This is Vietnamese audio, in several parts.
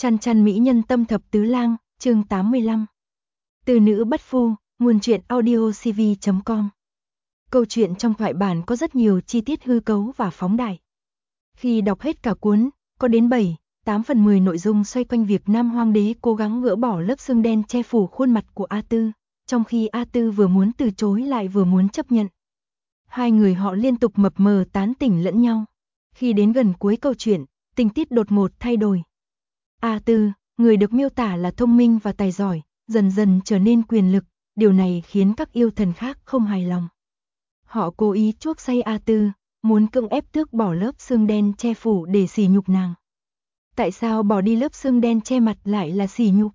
Chăn chăn mỹ nhân tâm thập tứ lang, chương 85. Từ nữ bất phu, nguồn truyện audiocv.com. Câu chuyện trong thoại bản có rất nhiều chi tiết hư cấu và phóng đại. Khi đọc hết cả cuốn, có đến 7-8 phần 10 nội dung xoay quanh việc Nam Hoàng đế cố gắng gỡ bỏ lớp xương đen che phủ khuôn mặt của A Tư, trong khi A Tư vừa muốn từ chối lại vừa muốn chấp nhận. Hai người họ liên tục mập mờ tán tỉnh lẫn nhau. Khi đến gần cuối câu chuyện, tình tiết đột ngột thay đổi. A Tư, người được miêu tả là thông minh và tài giỏi, dần dần trở nên quyền lực, điều này khiến các yêu thần khác không hài lòng. Họ cố ý chuốc say A Tư, muốn cưỡng ép tước bỏ lớp xương đen che phủ để sỉ nhục nàng. Tại sao bỏ đi lớp xương đen che mặt lại là sỉ nhục?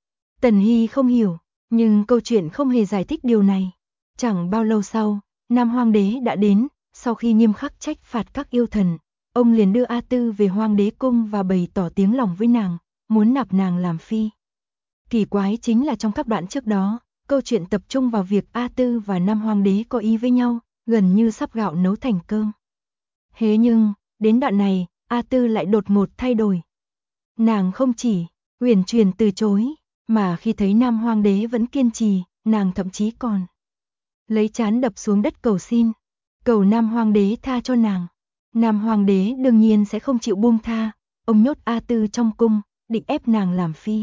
Tần Hy không hiểu, nhưng câu chuyện không hề giải thích điều này. Chẳng bao lâu sau, Nam Hoàng đế đã đến, sau khi nghiêm khắc trách phạt các yêu thần, ông liền đưa A Tư về Hoàng đế cung và bày tỏ tiếng lòng với nàng, muốn nạp nàng làm phi. Kỳ quái chính là trong các đoạn trước đó, câu chuyện tập trung vào việc A Tư và Nam Hoàng đế có ý với nhau, gần như sắp gạo nấu thành cơm. Thế nhưng, đến đoạn này, A Tư lại đột ngột thay đổi. Nàng không chỉ uyển chuyển từ chối, mà khi thấy Nam Hoàng đế vẫn kiên trì, nàng thậm chí còn lấy trán đập xuống đất cầu xin, cầu Nam Hoàng đế tha cho nàng. Nam Hoàng đế đương nhiên sẽ không chịu buông tha, ông nhốt A Tư trong cung, định ép nàng làm phi.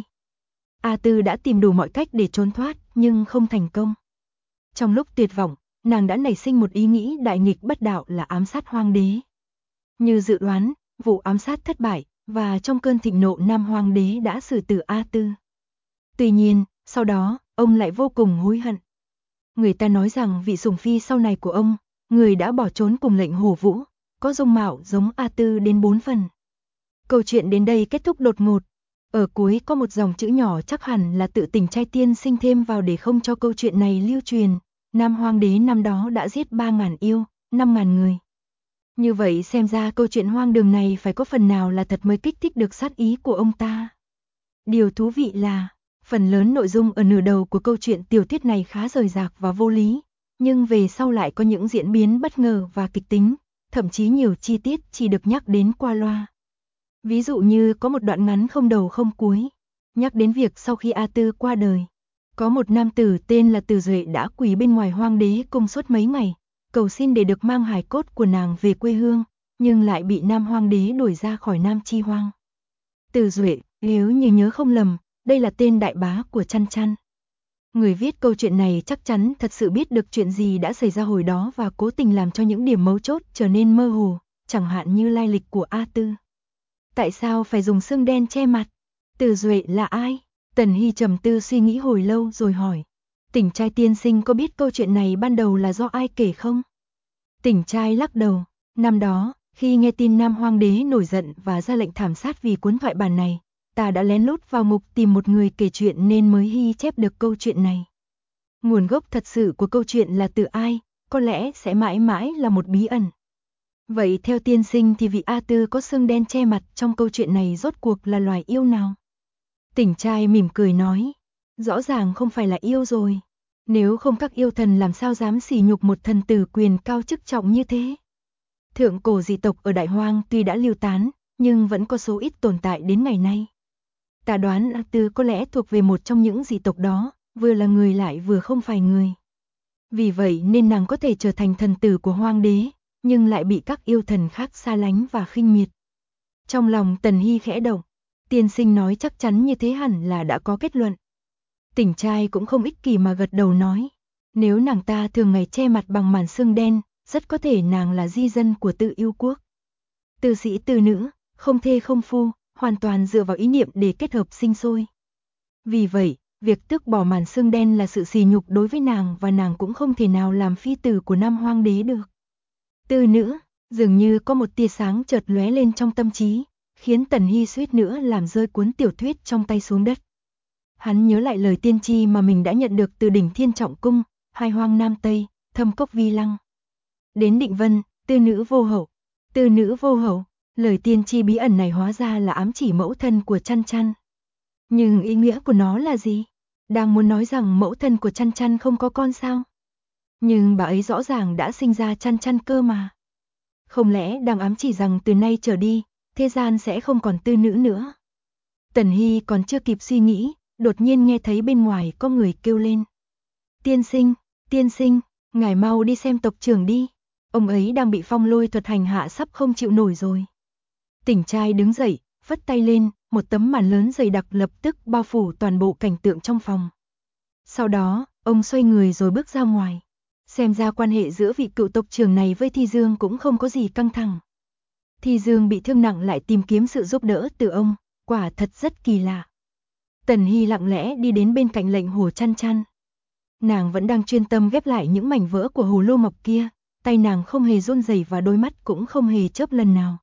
A Tư đã tìm đủ mọi cách để trốn thoát, nhưng không thành công. Trong lúc tuyệt vọng, nàng đã nảy sinh một ý nghĩ đại nghịch bất đạo là ám sát Hoàng đế. Như dự đoán, vụ ám sát thất bại, và trong cơn thịnh nộ Nam Hoàng đế đã xử tử A Tư. Tuy nhiên, sau đó, ông lại vô cùng hối hận. Người ta nói rằng vị sủng phi sau này của ông, người đã bỏ trốn cùng lệnh Hổ Vũ, có dung mạo giống A Tư đến 4 phần. Câu chuyện đến đây kết thúc đột ngột. Ở cuối có một dòng chữ nhỏ chắc hẳn là tự Tỉnh Trai tiên sinh thêm vào để không cho câu chuyện này lưu truyền. Nam Hoàng đế năm đó đã giết 3.000 yêu, 5.000 người. Như vậy xem ra câu chuyện hoang đường này phải có phần nào là thật mới kích thích được sát ý của ông ta. Điều thú vị là, phần lớn nội dung ở nửa đầu của câu chuyện tiểu thuyết này khá rời rạc và vô lý, nhưng về sau lại có những diễn biến bất ngờ và kịch tính, thậm chí nhiều chi tiết chỉ được nhắc đến qua loa. Ví dụ như có một đoạn ngắn không đầu không cuối, nhắc đến việc sau khi A Tư qua đời, có một nam tử tên là Từ Duệ đã quỳ bên ngoài Hoàng đế cung suốt mấy ngày, cầu xin để được mang hài cốt của nàng về quê hương, nhưng lại bị Nam Hoàng đế đuổi ra khỏi Nam Chi Hoang. Từ Duệ, nếu như nhớ không lầm, đây là tên đại bá của Chăn Chăn. Người viết câu chuyện này chắc chắn thật sự biết được chuyện gì đã xảy ra hồi đó và cố tình làm cho những điểm mấu chốt trở nên mơ hồ, chẳng hạn như lai lịch của A Tư. Tại sao phải dùng xương đen che mặt? Từ Duệ là ai? Tần Hy trầm tư suy nghĩ hồi lâu rồi hỏi. Tỉnh Trai tiên sinh có biết câu chuyện này ban đầu là do ai kể không? Tỉnh Trai lắc đầu. Năm đó, khi nghe tin Nam Hoàng đế nổi giận và ra lệnh thảm sát vì cuốn thoại bản này, ta đã lén lút vào ngục tìm một người kể chuyện nên mới ghi chép được câu chuyện này. Nguồn gốc thật sự của câu chuyện là từ ai, có lẽ sẽ mãi mãi là một bí ẩn. Vậy theo tiên sinh thì vị A Tư có xương đen che mặt trong câu chuyện này rốt cuộc là loài yêu nào? Tỉnh Trai mỉm cười nói, rõ ràng không phải là yêu rồi. Nếu không các yêu thần làm sao dám sỉ nhục một thần tử quyền cao chức trọng như thế? Thượng cổ dị tộc ở Đại Hoang tuy đã lưu tán, nhưng vẫn có số ít tồn tại đến ngày nay. Ta đoán A Tư có lẽ thuộc về một trong những dị tộc đó, vừa là người lại vừa không phải người. Vì vậy nên nàng có thể trở thành thần tử của Hoàng đế, nhưng lại bị các yêu thần khác xa lánh và khinh miệt. Trong lòng Tần Hy khẽ động, tiên sinh nói chắc chắn như thế hẳn là đã có kết luận. Tỉnh Trai cũng không ích kỷ mà gật đầu nói, nếu nàng ta thường ngày che mặt bằng màn xương đen, rất có thể nàng là di dân của Tự Yêu quốc. Từ sĩ từ nữ, không thê không phu, hoàn toàn dựa vào ý niệm để kết hợp sinh sôi. Vì vậy, việc tước bỏ màn xương đen là sự sỉ nhục đối với nàng và nàng cũng không thể nào làm phi tử của Nam Hoàng đế được. Từ nữ, dường như có một tia sáng chợt lóe lên trong tâm trí, khiến Tần Hy suýt nữa làm rơi cuốn tiểu thuyết trong tay xuống đất. Hắn nhớ lại lời tiên tri mà mình đã nhận được từ đỉnh Thiên Trọng Cung, Hai Hoang Nam Tây, Thâm Cốc Vi Lăng. Đến Định Vân, tư nữ vô hậu. Tư nữ vô hậu, lời tiên tri bí ẩn này hóa ra là ám chỉ mẫu thân của Chăn Chăn. Nhưng ý nghĩa của nó là gì? Đang muốn nói rằng mẫu thân của Chăn Chăn không có con sao? Nhưng bà ấy rõ ràng đã sinh ra Chăn Chăn cơ mà. Không lẽ đang ám chỉ rằng từ nay trở đi, thế gian sẽ không còn tư nữ nữa? Tần Hy còn chưa kịp suy nghĩ, đột nhiên nghe thấy bên ngoài có người kêu lên. Tiên sinh, ngài mau đi xem tộc trưởng đi. Ông ấy đang bị phong lôi thuật hành hạ sắp không chịu nổi rồi. Tỉnh trai đứng dậy, vất tay lên, một tấm màn lớn dày đặc lập tức bao phủ toàn bộ cảnh tượng trong phòng. Sau đó, ông xoay người rồi bước ra ngoài. Xem ra quan hệ giữa vị cựu tộc trưởng này với Thi Dương cũng không có gì căng thẳng. Thi Dương bị thương nặng lại tìm kiếm sự giúp đỡ từ ông, quả thật rất kỳ lạ. Tần Hy lặng lẽ đi đến bên cạnh Lệnh Hồ Chăn Chăn. Nàng vẫn đang chuyên tâm ghép lại những mảnh vỡ của hồ lô ngọc kia, tay nàng không hề run rẩy và đôi mắt cũng không hề chớp lần nào.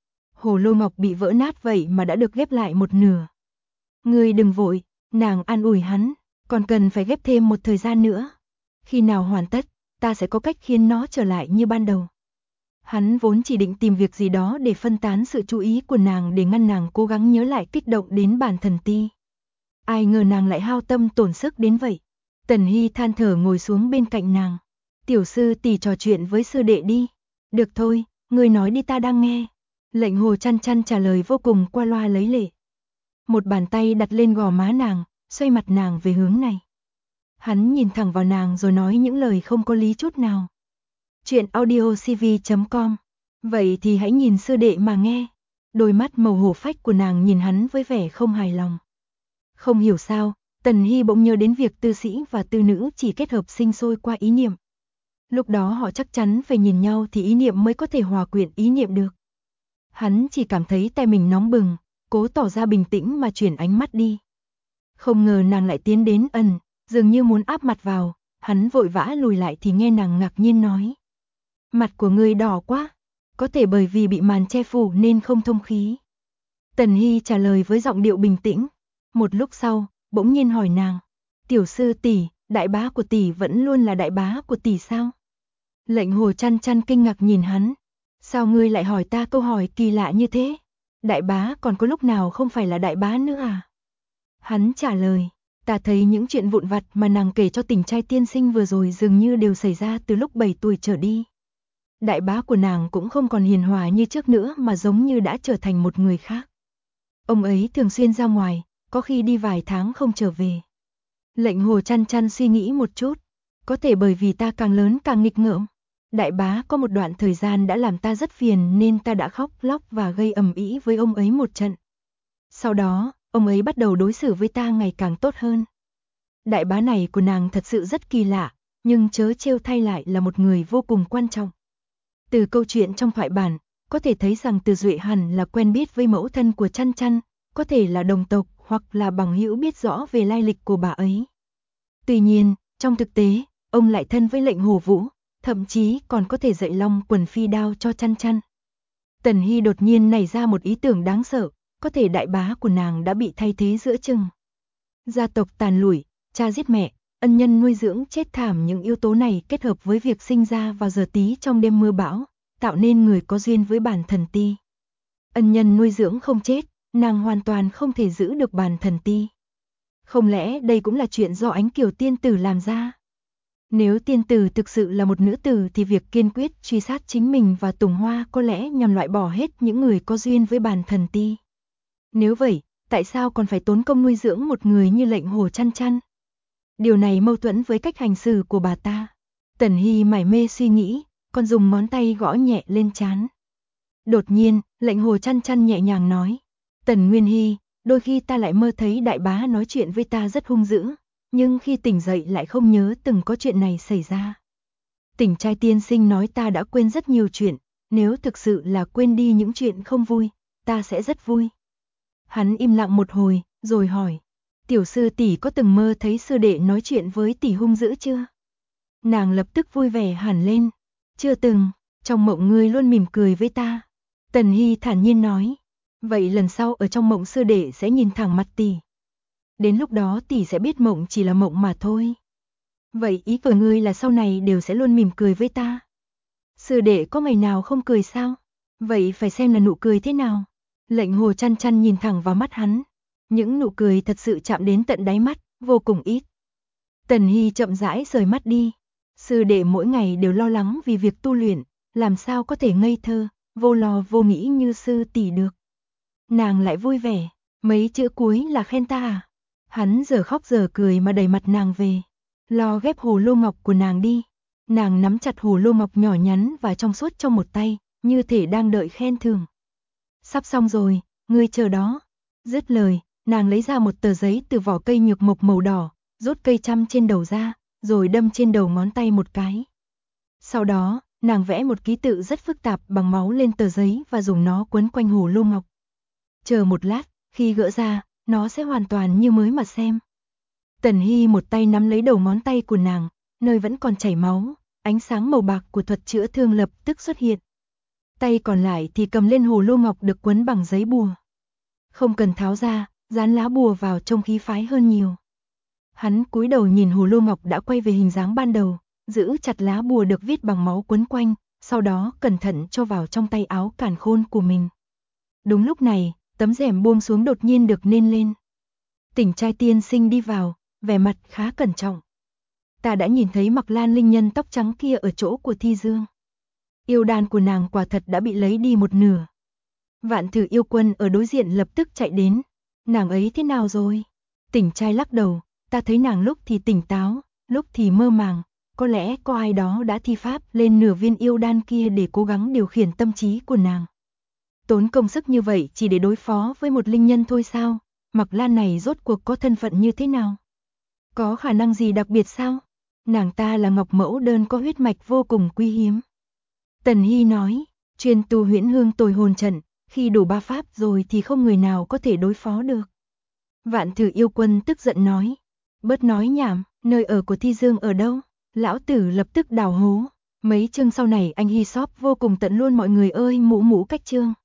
Hồ lô ngọc bị vỡ nát vậy mà đã được ghép lại một nửa. Ngươi đừng vội, nàng an ủi hắn, còn cần phải ghép thêm một thời gian nữa. Khi nào hoàn tất, ta sẽ có cách khiến nó trở lại như ban đầu. Hắn vốn chỉ định tìm việc gì đó để phân tán sự chú ý của nàng để ngăn nàng cố gắng nhớ lại kích động đến bản thần ti. Ai ngờ nàng lại hao tâm tổn sức đến vậy. Tần Hy than thở ngồi xuống bên cạnh nàng. Tiểu sư tỷ trò chuyện với sư đệ đi. Được thôi, ngươi nói đi ta đang nghe. Lệnh Hồ Chăn Chăn trả lời vô cùng qua loa lấy lệ. Một bàn tay đặt lên gò má nàng, xoay mặt nàng về hướng này. Hắn nhìn thẳng vào nàng rồi nói những lời không có lý chút nào. Chuyện audiocv.com. Vậy thì hãy nhìn sư đệ mà nghe. Đôi mắt màu hổ phách của nàng nhìn hắn với vẻ không hài lòng. Không hiểu sao, Tần Hy bỗng nhớ đến việc tư sĩ và tư nữ chỉ kết hợp sinh sôi qua ý niệm. Lúc đó họ chắc chắn phải nhìn nhau thì ý niệm mới có thể hòa quyện ý niệm được. Hắn chỉ cảm thấy tay mình nóng bừng, cố tỏ ra bình tĩnh mà chuyển ánh mắt đi. Không ngờ nàng lại tiến đến dường như muốn áp mặt vào, hắn vội vã lùi lại thì nghe nàng ngạc nhiên nói. Mặt của ngươi đỏ quá, có thể bởi vì bị màn che phủ nên không thông khí. Tần Hy trả lời với giọng điệu bình tĩnh. Một lúc sau, bỗng nhiên hỏi nàng, tiểu sư tỷ, đại bá của tỷ vẫn luôn là đại bá của tỷ sao? Lệnh Hồ Chăn Chăn kinh ngạc nhìn hắn. Sao ngươi lại hỏi ta câu hỏi kỳ lạ như thế? Đại bá còn có lúc nào không phải là đại bá nữa à? Hắn trả lời, ta thấy những chuyện vụn vặt mà nàng kể cho Tỉnh trai tiên sinh vừa rồi dường như đều xảy ra từ lúc 7 tuổi trở đi. Đại bá của nàng cũng không còn hiền hòa như trước nữa mà giống như đã trở thành một người khác. Ông ấy thường xuyên ra ngoài, có khi đi vài tháng không trở về. Lệnh Hồ Chăn Chăn suy nghĩ một chút, có thể bởi vì ta càng lớn càng nghịch ngợm. Đại bá có một đoạn thời gian đã làm ta rất phiền nên ta đã khóc lóc và gây ầm ĩ với ông ấy một trận. Sau đó, ông ấy bắt đầu đối xử với ta ngày càng tốt hơn. Đại bá này của nàng thật sự rất kỳ lạ, nhưng chớ trêu thay lại là một người vô cùng quan trọng. Từ câu chuyện trong thoại bản, có thể thấy rằng Từ Duệ hẳn là quen biết với mẫu thân của Chăn Chăn, có thể là đồng tộc hoặc là bằng hữu biết rõ về lai lịch của bà ấy. Tuy nhiên, trong thực tế, ông lại thân với Lệnh Hồ Vũ, thậm chí còn có thể dạy Long Quần phi đao cho Chăn Chăn. Tần Hy đột nhiên nảy ra một ý tưởng đáng sợ, có thể đại bá của nàng đã bị thay thế giữa chừng. Gia tộc tàn lụi, cha giết mẹ, ân nhân nuôi dưỡng chết thảm, những yếu tố này kết hợp với việc sinh ra vào giờ tí trong đêm mưa bão, tạo nên người có duyên với bản thần ti. Ân nhân nuôi dưỡng không chết, nàng hoàn toàn không thể giữ được bản thần ti. Không lẽ đây cũng là chuyện do Ánh Kiều tiên tử làm ra? Nếu tiên tử thực sự là một nữ tử thì việc kiên quyết truy sát chính mình và Tùng Hoa có lẽ nhằm loại bỏ hết những người có duyên với bản thần ti. Nếu vậy, tại sao còn phải tốn công nuôi dưỡng một người như Lệnh Hồ Chăn Chăn? Điều này mâu thuẫn với cách hành xử của bà ta. Tần Hy mải mê suy nghĩ, còn dùng ngón tay gõ nhẹ lên trán. Đột nhiên, Lệnh Hồ Chăn Chăn nhẹ nhàng nói, Tần Nguyên Hy, đôi khi ta lại mơ thấy đại bá nói chuyện với ta rất hung dữ, nhưng khi tỉnh dậy lại không nhớ từng có chuyện này xảy ra. Tỉnh trai tiên sinh nói ta đã quên rất nhiều chuyện, nếu thực sự là quên đi những chuyện không vui, ta sẽ rất vui. Hắn im lặng một hồi, rồi hỏi, tiểu sư tỷ có từng mơ thấy sư đệ nói chuyện với tỷ hung dữ chưa? Nàng lập tức vui vẻ hẳn lên, chưa từng, trong mộng ngươi luôn mỉm cười với ta. Tần Hy thản nhiên nói, vậy lần sau ở trong mộng sư đệ sẽ nhìn thẳng mặt tỷ. Đến lúc đó tỷ sẽ biết mộng chỉ là mộng mà thôi. Vậy ý của ngươi là sau này đều sẽ luôn mỉm cười với ta? Sư đệ có ngày nào không cười sao? Vậy phải xem là nụ cười thế nào? Lệnh Hồ Chăn Chăn nhìn thẳng vào mắt hắn. Những nụ cười thật sự chạm đến tận đáy mắt, vô cùng ít. Tần Hy chậm rãi rời mắt đi. Sư đệ mỗi ngày đều lo lắng vì việc tu luyện, làm sao có thể ngây thơ, vô lo vô nghĩ như sư tỷ được. Nàng lại vui vẻ, Mấy chữ cuối là khen ta à? Hắn giờ khóc giờ cười mà đẩy mặt nàng về. Lo ghép hồ lô ngọc của nàng đi. Nàng nắm chặt hồ lô ngọc nhỏ nhắn và trong suốt trong một tay, như thể đang đợi khen thưởng. Sắp xong rồi, ngươi chờ đó. Dứt lời, nàng lấy ra một tờ giấy từ vỏ cây nhược mộc màu đỏ, rút cây chăm trên đầu ra, rồi đâm trên đầu ngón tay một cái. Sau đó, nàng vẽ một ký tự rất phức tạp bằng máu lên tờ giấy và dùng nó quấn quanh hồ lô ngọc. Chờ một lát, khi gỡ ra, nó sẽ hoàn toàn như mới mà xem. Tần Hy một tay nắm lấy đầu ngón tay của nàng, nơi vẫn còn chảy máu, ánh sáng màu bạc của thuật chữa thương lập tức xuất hiện. Tay còn lại thì cầm lên hồ lô ngọc được quấn bằng giấy bùa. Không cần tháo ra, dán lá bùa vào trông khí phái hơn nhiều. Hắn cúi đầu nhìn hồ lô ngọc đã quay về hình dáng ban đầu, giữ chặt lá bùa được viết bằng máu quấn quanh, sau đó cẩn thận cho vào trong tay áo càn khôn của mình. Đúng lúc này, tấm rèm buông xuống đột nhiên được nên lên. Tỉnh trai tiên sinh đi vào, vẻ mặt khá cẩn trọng. Ta đã nhìn thấy Mặc Lan linh nhân tóc trắng kia ở chỗ của Thi Dương. Yêu đan của nàng quả thật đã bị lấy đi một nửa. Vạn Thử yêu quân ở đối diện lập tức chạy đến. Nàng ấy thế nào rồi? Tỉnh trai lắc đầu, ta thấy nàng lúc thì tỉnh táo, lúc thì mơ màng. Có lẽ có ai đó đã thi pháp lên nửa viên yêu đan kia để cố gắng điều khiển tâm trí của nàng. Tốn công sức như vậy chỉ để đối phó với một linh nhân thôi sao? Mặc Lan này rốt cuộc có thân phận như thế nào? Có khả năng gì đặc biệt sao? Nàng ta là ngọc mẫu đơn có huyết mạch vô cùng quý hiếm. Tần Hy nói, chuyên tu huyễn hương tồi hồn trận, khi đủ 3 pháp rồi thì không người nào có thể đối phó được. Vạn Thử yêu quân tức giận nói, bớt nói nhảm, nơi ở của Thi Dương ở đâu? Lão tử lập tức đào hố. Mấy chương sau này anh Hy Shop vô cùng tận luôn mọi người ơi, mũ cách chương.